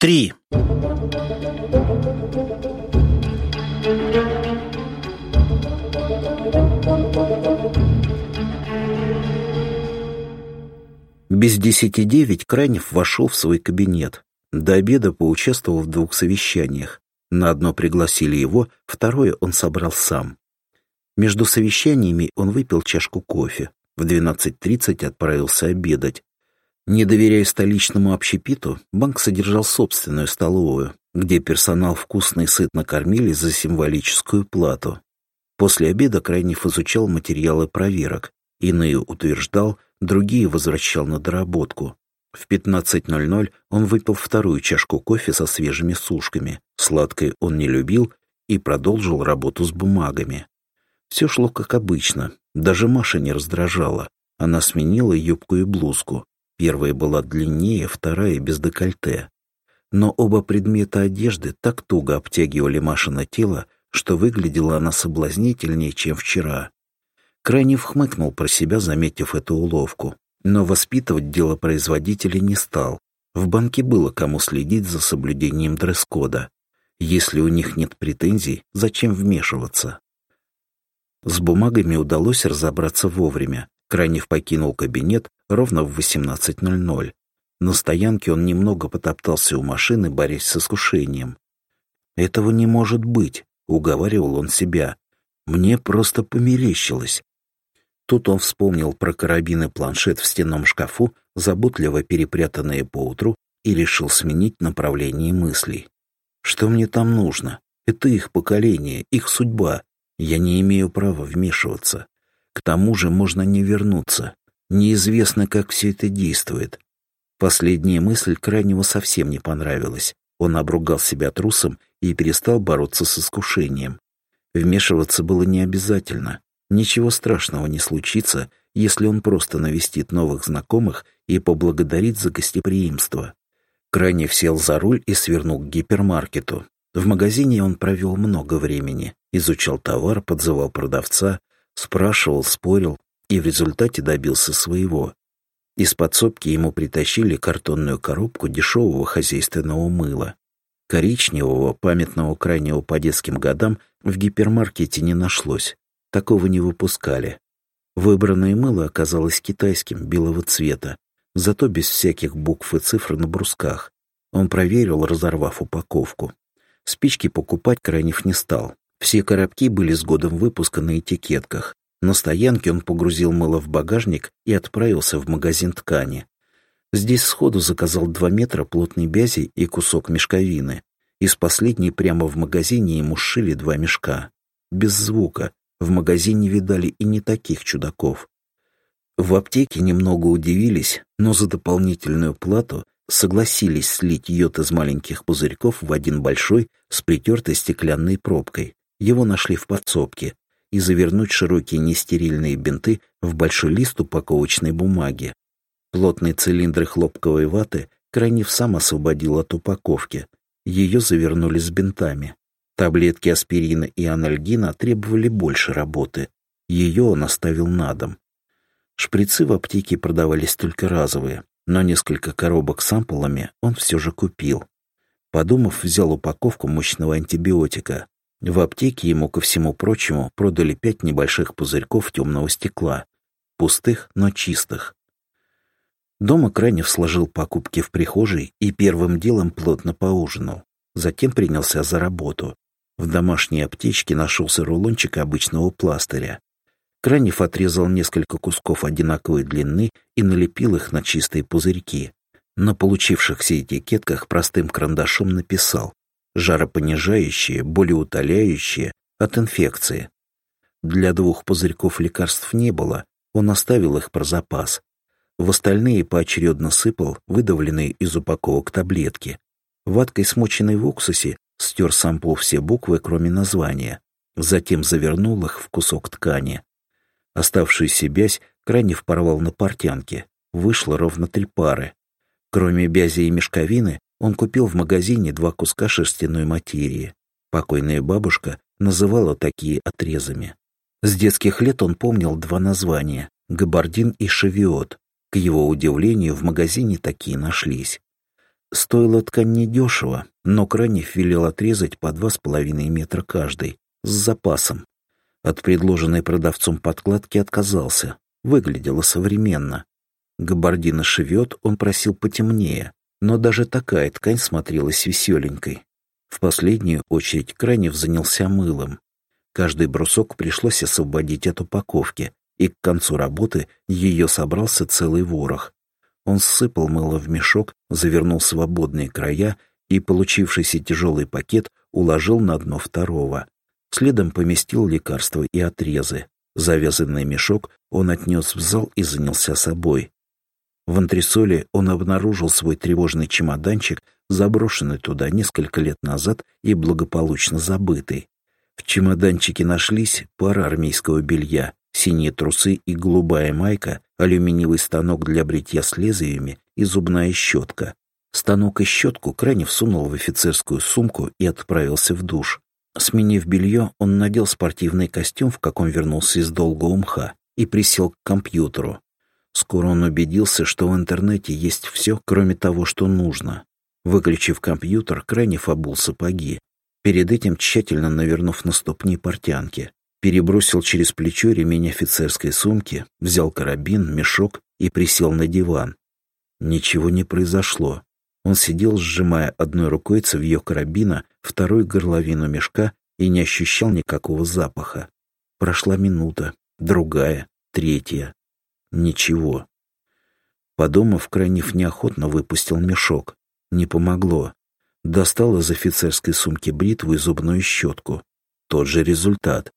3. Без 10:09 Кранев вошел в свой кабинет. До обеда поучаствовал в 2 совещаниях. На одно пригласили его, второе он собрал сам. Между совещаниями он выпил чашку кофе. В 12:30 отправился обедать. Не доверяя столичному общепиту, банк содержал собственную столовую, где персонал вкусно и сытно кормили за символическую плату. После обеда Кранев изучал материалы проверок. Иные утверждал, другие возвращал на доработку. В 15:00 он выпил вторую чашку кофе со свежими сушками. Сладкое он не любил и продолжил работу с бумагами. Все шло как обычно. Даже Маша не раздражала. Она сменила юбку и блузку. Первая была длиннее, вторая без декольте. Но оба предмета одежды так туго обтягивали Машино тело, что выглядела она соблазнительнее, чем вчера. Кранев хмыкнул про себя, заметив эту уловку. Но воспитывать делопроизводителя не стал. В банке было кому следить за соблюдением дресс-кода. Если у них нет претензий, зачем вмешиваться? С бумагами удалось разобраться вовремя. Кранев покинул кабинет ровно в 18:00. На стоянке он немного потоптался у машины, борясь с искушением. «Этого не может быть», — уговаривал он себя. «Мне просто померещилось». Тут он вспомнил про карабин и планшет в стенном шкафу, заботливо перепрятанные поутру, и решил сменить направление мыслей. «Что мне там нужно? Это их поколение, их судьба. Я не имею права вмешиваться. К тому же можно не вернуться. Неизвестно, как все это действует». Последняя мысль Краневу совсем не понравилась. Он обругал себя трусом и перестал бороться с искушением. Вмешиваться было не обязательно. Ничего страшного не случится, если он просто навестит новых знакомых и поблагодарит за гостеприимство. Кранев сел за руль и свернул к гипермаркету. В магазине он провел много времени. Изучал товар, подзывал продавца, спрашивал, спорил и в результате добился своего. Из подсобки ему притащили картонную коробку дешевого хозяйственного мыла. Коричневого, памятного Краневу по детским годам, в гипермаркете не нашлось. Такого не выпускали. Выбранное мыло оказалось китайским, белого цвета, зато без всяких букв и цифр на брусках. Он проверил, разорвав упаковку. Спички покупать Кранев не стал. Все коробки были с годом выпуска на этикетках. На стоянке он погрузил мыло в багажник и отправился в магазин ткани. Здесь сходу заказал 2 метра плотной бязи и кусок мешковины. Из последней прямо в магазине ему сшили 2 мешка. Без звука. В магазине видали и не таких чудаков. В аптеке немного удивились, но за дополнительную плату согласились слить йод из маленьких пузырьков в один большой с притертой стеклянной пробкой. Его нашли в подсобке. И завернуть широкие нестерильные бинты в большой лист упаковочной бумаги. Плотные цилиндры хлопковой ваты Кранев сам освободил от упаковки. Ее завернули с бинтами. Таблетки аспирина и анальгина требовали больше работы. Ее он оставил на дом. Шприцы в аптеке продавались только разовые, но несколько коробок с ампулами он все же купил. Подумав, взял упаковку мощного антибиотика. В аптеке ему, ко всему прочему, продали 5 небольших пузырьков темного стекла. Пустых, но чистых. Дома Кранев сложил покупки в прихожей и первым делом плотно поужинал. Затем принялся за работу. В домашней аптечке нашелся рулончик обычного пластыря. Кранев отрезал несколько кусков одинаковой длины и налепил их на чистые пузырьки. На получившихся этикетках простым карандашом написал: жаропонижающие, болеутоляющие, от инфекции. Для 2 пузырьков лекарств не было, он оставил их про запас. В остальные поочередно сыпал выдавленные из упаковок таблетки. Ваткой, смоченной в уксусе, стер с ампул все буквы, кроме названия. Затем завернул их в кусок ткани. Оставшуюся бязь Кранев порвал на портянке. Вышло ровно 3 пары. Кроме бязи и мешковины, он купил в магазине 2 куска шерстяной материи. Покойная бабушка называла такие отрезами. С детских лет он помнил 2 названия — габардин и шевиот. К его удивлению, в магазине такие нашлись. Стоила ткань недешево, но Кранев велел отрезать по 2,5 метра каждый, с запасом. От предложенной продавцом подкладки отказался. Выглядело современно. Габардина шевет, он просил потемнее, но даже такая ткань смотрелась веселенькой. В последнюю очередь Кранев занялся мылом. Каждый брусок пришлось освободить от упаковки, и к концу работы ее собрался целый ворох. Он ссыпал мыло в мешок, завернул свободные края и получившийся тяжелый пакет уложил на дно второго. Следом поместил лекарства и отрезы. Завязанный мешок он отнес в зал и занялся собой. В антресоле он обнаружил свой тревожный чемоданчик, заброшенный туда несколько лет назад и благополучно забытый. В чемоданчике нашлись пара армейского белья, синие трусы и голубая майка, алюминиевый станок для бритья с лезвиями и зубная щетка. Станок и щетку Кранев сунул в офицерскую сумку и отправился в душ. Сменив белье, он надел спортивный костюм, в каком вернулся из долгого мха, и присел к компьютеру. Скоро он убедился, что в интернете есть все, кроме того, что нужно. Выключив компьютер, Кранев обул сапоги. Перед этим тщательно навернув на ступни портянки. Перебросил через плечо ремень офицерской сумки, взял карабин, мешок и присел на диван. Ничего не произошло. Он сидел, сжимая одной рукой цевьё карабина, второй горловину мешка и не ощущал никакого запаха. Прошла минута, другая, третья. Ничего. Подумав, Кранев неохотно выпустил мешок. Не помогло. Достал из офицерской сумки бритву и зубную щетку. Тот же результат.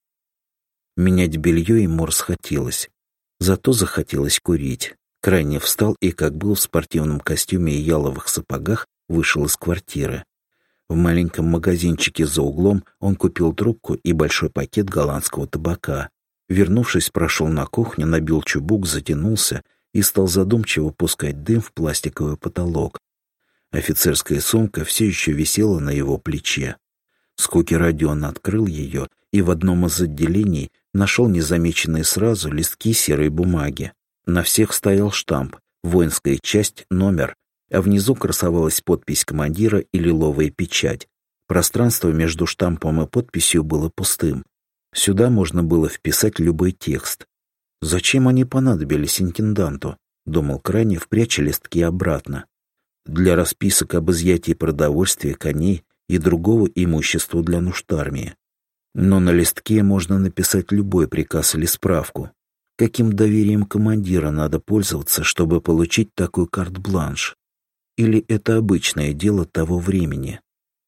Менять белье ему расхотелось. Зато захотелось курить. Кранев встал и, как был в спортивном костюме и яловых сапогах, вышел из квартиры. В маленьком магазинчике за углом он купил трубку и большой пакет голландского табака. Вернувшись, прошел на кухню, набил чубук, затянулся и стал задумчиво пускать дым в пластиковый потолок. Офицерская сумка все еще висела на его плече. С куки-ради он открыл ее и в одном из отделений нашел незамеченные сразу листки серой бумаги. На всех стоял штамп «Воинская часть, номер», а внизу красовалась подпись командира и лиловая печать. Пространство между штампом и подписью было пустым. Сюда можно было вписать любой текст. «Зачем они понадобились интенданту?» — думал Кранев, пряча листки обратно. «Для расписок об изъятии продовольствия, коней и другого имущества для нужд армии. Но на листке можно написать любой приказ или справку. Каким доверием командира надо пользоваться, чтобы получить такой карт-бланш? Или это обычное дело того времени?»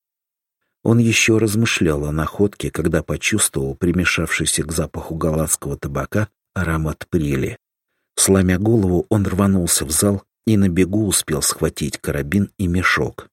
Он еще размышлял о находке, когда почувствовал примешавшийся к запаху голландского табака аромат прели. Сломя голову, он рванулся в зал и на бегу успел схватить карабин и мешок.